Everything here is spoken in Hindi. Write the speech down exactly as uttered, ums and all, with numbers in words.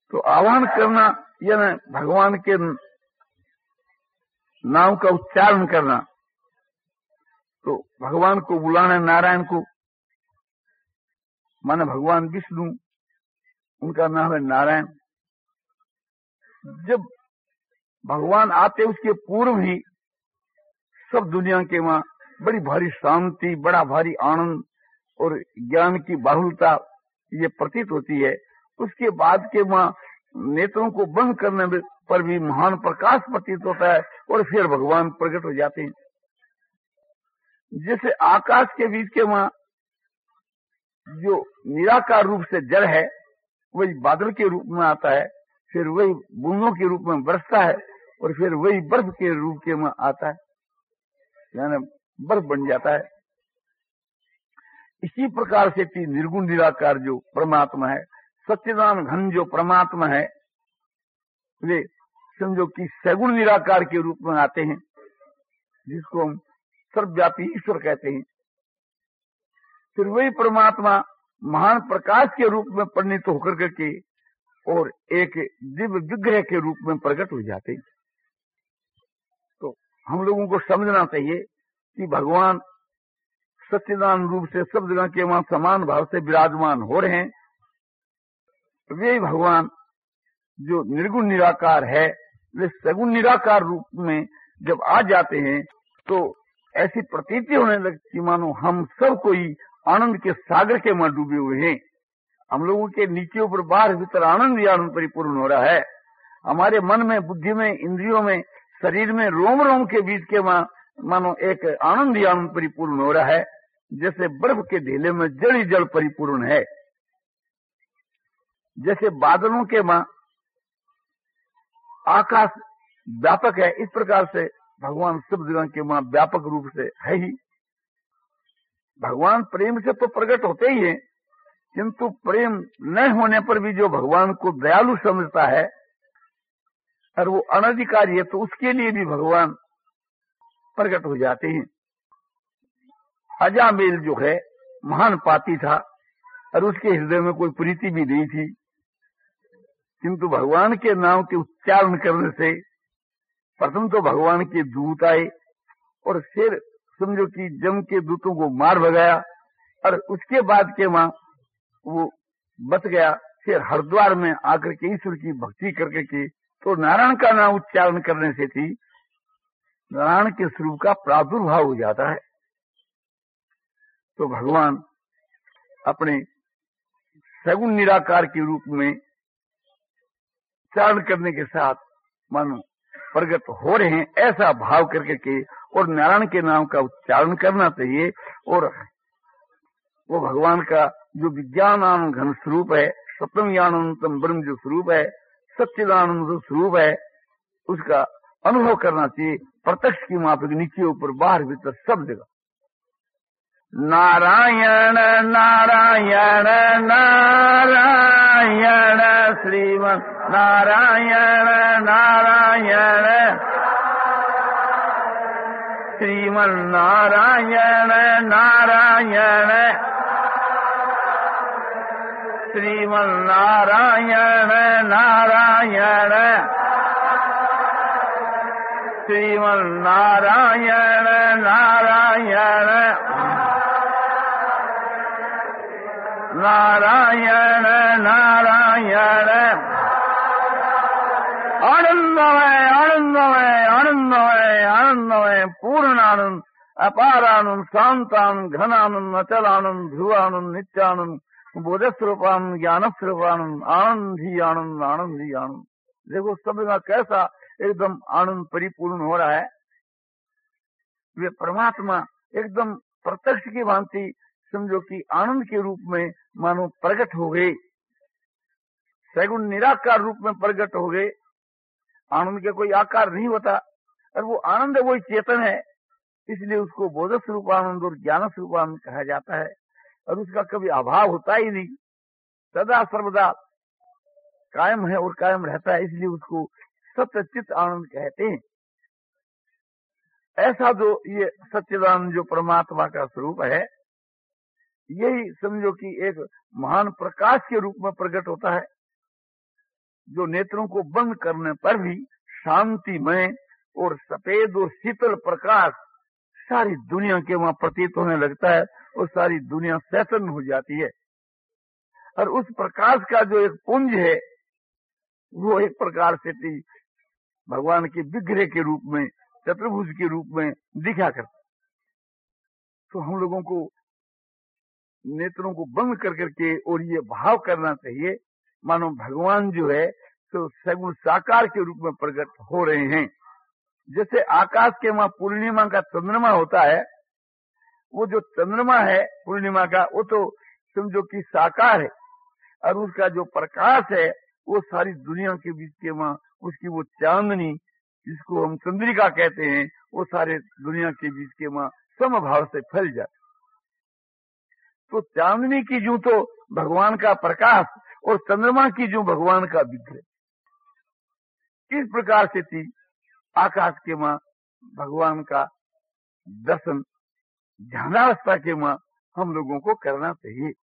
तो आह्वान करना यानी भगवान के नाम का उच्चारण करना, तो भगवान को बुलाना, नारायण को, माने भगवान विष्णु, उनका नाम है नारायण। जब भगवान आते उसके पूर्व ही सब दुनिया के वहां बड़ी भारी शांति, बड़ा भारी आनंद और ज्ञान की बाहुलता ये प्रतीत होती है। उसके बाद के वहां नेत्रों को बंद करने पर भी महान प्रकाश प्रतीत होता है और फिर भगवान प्रकट हो जाते हैं। जैसे आकाश के बीच के वहां जो निराकार रूप से जल है वही बादल के रूप में आता है, फिर वही बूंदों के रूप में बरसता है और फिर वही बर्फ के रूप के में आता है, यानी बर्फ बन जाता है। इसी प्रकार से कि निर्गुण निराकार जो परमात्मा है, सच्चिदानंद घन जो परमात्मा है, वे समझो कि सगुण निराकार के रूप में आते हैं, जिसको हम सर्वव्यापी ईश्वर कहते हैं। फिर वही परमात्मा महान प्रकाश के रूप में परिणित होकर करके और एक दिव्य विग्रह के रूप में प्रकट हो जाते हैं। तो हम लोगों को समझना चाहिए कि भगवान सच्चिदानंद रूप से सब जगह के वहां समान भाव से विराजमान हो रहे हैं। वे भगवान जो निर्गुण निराकार है, वे सगुण निराकार रूप में जब आ जाते हैं तो ऐसी प्रतीति होने लगती मानो हम सब कोई आनंद के सागर के में डूबे हुए हैं। हम लोगों के नीचे ऊपर बाहर भीतर आनंद ही आनंद परिपूर्ण हो रहा है। हमारे मन में, बुद्धि में, इंद्रियों में, शरीर में, रोम रोम के बीच के वहां मानो एक आनंद ही आनंद परिपूर्ण हो रहा है, जैसे बर्फ के ढेले में जल ही जल परिपूर्ण है। जैसे बादलों के वहां आकाश व्यापक है, इस प्रकार से भगवान सब जगह के वहां व्यापक रूप से है ही। भगवान प्रेम से तो प्रकट होते ही हैं, किंतु प्रेम न होने पर भी जो भगवान को दयालु समझता है और वो अनधिकारी है, तो उसके लिए भी भगवान प्रकट हो जाते हैं। अजामेल जो है महान पापी था और उसके हृदय में कोई प्रीति भी नहीं थी, किंतु भगवान के नाम के उच्चारण करने से प्रथम तो भगवान के दूत आए और फिर समझो कि जम के दूतों को मार भगाया और उसके बाद के वहां वो बच गया। फिर हरिद्वार में आकर के ईश्वर की भक्ति करके के तो नारायण का नाम उच्चारण करने से थी नारायण के स्वरूप का प्रादुर्भाव हो जाता है। तो भगवान अपने सगुण निराकार के रूप में उच्चारण करने के साथ मानो प्रकट हो रहे हैं, ऐसा भाव करके के और नारायण के नाम का उच्चारण करना चाहिए। और वो भगवान का जो विज्ञानानंद घन स्वरूप है, सप्तम ज्ञानानंदम ब्रह्म जो स्वरूप है, सच्चिदानंद जो स्वरूप है, उसका अनुभव करना चाहिए प्रत्यक्ष की माफिक, नीचे ऊपर बाहर भीतर सब जगह। नारायण नारायण नारायण श्रीमन नारायण नारायण श्रीमन नारायण नारायण श्रीमन नारायण नारायण श्रीमन नारायण नारायण नारायण नारायण आनंदमय आनंदमय आनंदमय आनंदमय पूर्ण आनंद, अपार आनंद, शांतानंद, घनानंद, अचल आनंद, ध्रुवानंद, नित्यानंद, बोधस्वरूपानंद, ज्ञान स्वरूपानंद, आनंद ही आनंद, आनंद ही आनंद। देखो सब का कैसा एकदम आनंद परिपूर्ण हो रहा है। वे परमात्मा एकदम प्रत्यक्ष की भांति समझो कि आनंद के रूप में मानो प्रकट हो गए, सगुण निराकार रूप में प्रकट हो गए। आनंद के कोई आकार नहीं होता और वो आनंद वही चेतन है, इसलिए उसको बोध स्वरूप आनंद और ज्ञान स्वरूप आनंद कहा जाता है। और उसका कभी अभाव होता ही नहीं, सदा सर्वदा कायम है और कायम रहता है, इसलिए उसको सत्य चित्त आनंद कहते हैं। ऐसा जो ये सच्चिदानंद जो परमात्मा का स्वरूप है, यही समझो कि एक महान प्रकाश के रूप में प्रकट होता है। जो नेत्रों को बंद करने पर भी शांतिमय और सफेद और शीतल प्रकाश सारी दुनिया के वहां प्रतीत होने लगता है और सारी दुनिया सैतन हो जाती है। और उस प्रकाश का जो एक पुंज है वो एक प्रकार से भगवान के विग्रह के रूप में, चतुर्भुज के रूप में दिखा करता। तो हम लोगों को नेत्रों को बंद कर करके और ये भाव करना चाहिए मानो भगवान जो है तो सगुण साकार के रूप में प्रकट हो रहे हैं। जैसे आकाश के वहां पूर्णिमा का चंद्रमा होता है, वो जो चंद्रमा है पूर्णिमा का वो तो समझो कि साकार है, और उसका जो प्रकाश है वो सारी दुनिया के बीच के वहां उसकी वो चांदनी जिसको हम चंद्रिका कहते हैं वो सारे दुनिया के बीच के वहां समभाव से फैल जाते। तो चांदनी की जूं तो भगवान का प्रकाश और चंद्रमा की जूं भगवान का विग्रह, इस प्रकार से थी आकाश के वहां भगवान का दर्शन ध्यानावस्था के वहां हम लोगों को करना चाहिए।